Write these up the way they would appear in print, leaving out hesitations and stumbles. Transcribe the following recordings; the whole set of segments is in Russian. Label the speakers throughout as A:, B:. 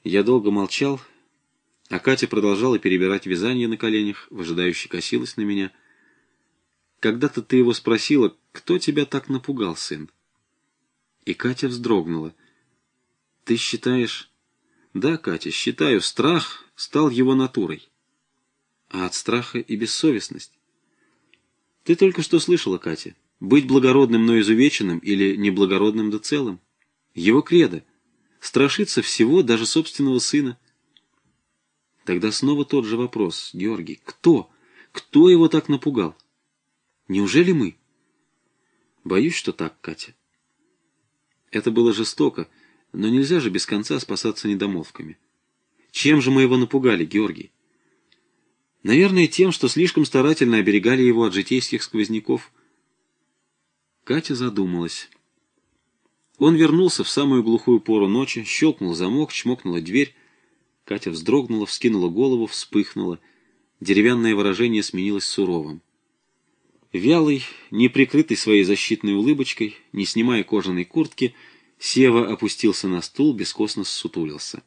A: Я долго молчал, а Катя продолжала перебирать вязание на коленях, выжидающе косилась на меня. Когда-то ты его спросила, кто тебя так напугал, сын? И Катя вздрогнула. Ты считаешь... Да, Катя, считаю, страх стал его натурой. А от страха и бессовестность. Ты только что слышала, Катя, быть благородным, но изувеченным или неблагородным да целым. Его кредо. Страшиться всего, даже собственного сына. Тогда снова тот же вопрос, Георгий. Кто? Кто его так напугал? Неужели мы? Боюсь, что так, Катя. Это было жестоко, но нельзя же без конца спасаться недомолвками. Чем же мы его напугали, Георгий? Наверное, тем, что слишком старательно оберегали его от житейских сквозняков. Катя задумалась. Он вернулся в самую глухую пору ночи, щелкнул замок, чмокнула дверь. Катя вздрогнула, вскинула голову, вспыхнула. Деревянное выражение сменилось суровым. Вялый, не прикрытый своей защитной улыбочкой, не снимая кожаной куртки, Сева опустился на стул, бескостно ссутулился.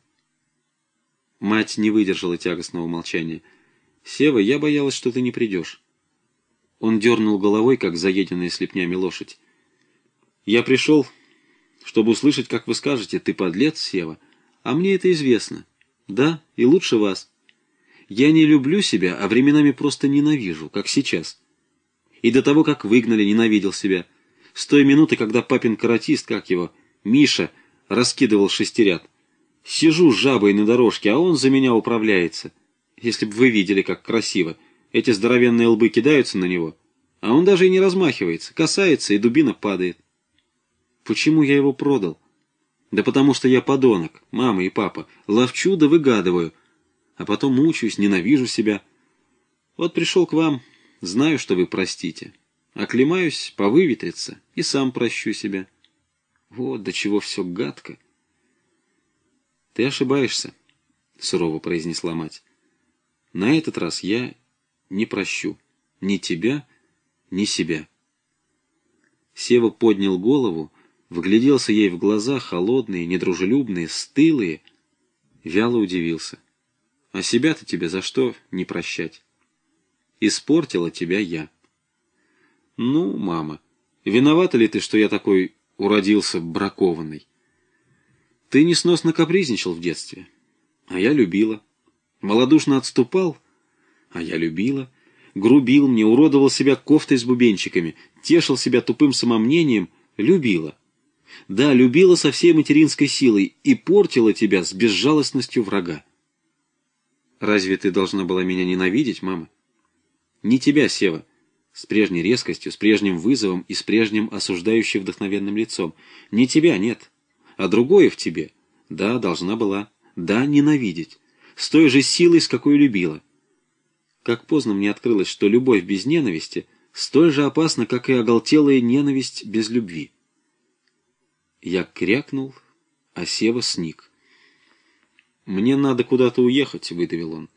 A: Мать не выдержала тягостного молчания. «Сева, я боялась, что ты не придешь». Он дернул головой, как заеденная слепнями лошадь. «Я пришел, чтобы услышать, как вы скажете, ты подлец, Сева, а мне это известно. Да, и лучше вас. Я не люблю себя, а временами просто ненавижу, как сейчас. И до того, как выгнали, ненавидел себя. С той минуты, когда папин каратист, как его, Миша, раскидывал шестерят. Сижу с жабой на дорожке, а он за меня управляется. Если бы вы видели, как красиво. Эти здоровенные лбы кидаются на него, а он даже и не размахивается, касается, и дубина падает. Почему я его продал? Да потому что я подонок, мама и папа, ловчу да выгадываю, а потом мучаюсь, ненавижу себя. Вот пришел к вам, знаю, что вы простите. Оклемаюсь, повыветриться и сам прощу себя. Вот до чего все гадко. Ты ошибаешься, сурово произнесла мать. На этот раз я не прощу ни тебя, ни себя. Сева поднял голову, вгляделся ей в глаза, холодные, недружелюбные, стылые, вяло удивился. А себя-то тебе за что не прощать? Испортила тебя я. Ну, мама, виновата ли ты, что я такой уродился бракованный? Ты несносно капризничал в детстве, а я любила. Малодушно отступал, а я любила. Грубил мне, уродовал себя кофтой с бубенчиками, тешил себя тупым самомнением, любила. Да, любила со всей материнской силой и портила тебя с безжалостностью врага. Разве ты должна была меня ненавидеть, мама? Не тебя, Сева, с прежней резкостью, с прежним вызовом и с прежним осуждающим вдохновенным лицом. Не тебя, нет, а другое в тебе. Да, должна была. Да, ненавидеть. С той же силой, с какой любила. Как поздно мне открылось, что любовь без ненависти столь же опасна, как и оголтелая ненависть без любви. Я крякнул, а Сева сник. «Мне надо куда-то уехать», — выдавил он.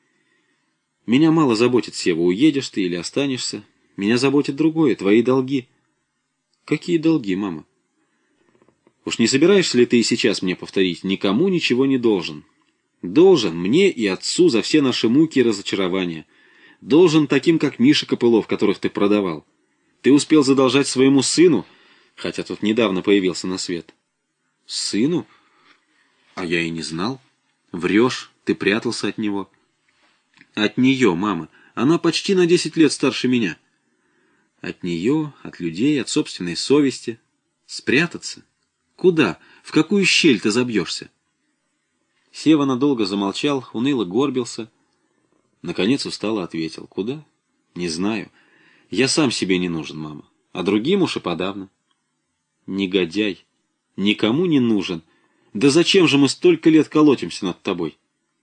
A: «Меня мало заботит, Сева, уедешь ты или останешься. Меня заботит другое, твои долги». «Какие долги, мама?» «Уж не собираешься ли ты и сейчас мне повторить? Никому ничего не должен». Должен мне и отцу за все наши муки и разочарования. Должен таким, как Миша Копылов, которых ты продавал. Ты успел задолжать своему сыну, хотя тот недавно появился на свет. Сыну? А я и не знал. Врешь, ты прятался от него. От нее, мама. Она почти на 10 лет старше меня. От нее, от людей, от собственной совести. Спрятаться? Куда? В какую щель ты забьешься? Сева надолго замолчал, уныло горбился. Наконец устало ответил. Куда? Не знаю. Я сам себе не нужен, мама. А другим уж и подавно. Негодяй. Никому не нужен. Да зачем же мы столько лет колотимся над тобой?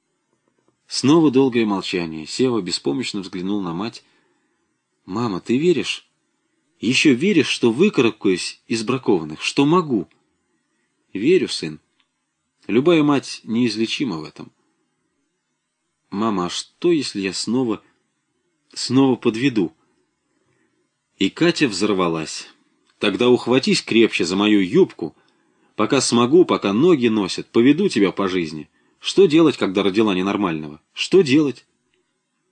A: Снова долгое молчание. Сева беспомощно взглянул на мать. Мама, ты веришь? Еще веришь, что выкарабкаюсь из бракованных? Что могу? Верю, сын. Любая мать неизлечима в этом. Мама, а что, если я снова подведу? И Катя взорвалась. Тогда ухватись крепче за мою юбку. Пока смогу, пока ноги носят, поведу тебя по жизни. Что делать, когда родила ненормального? Что делать?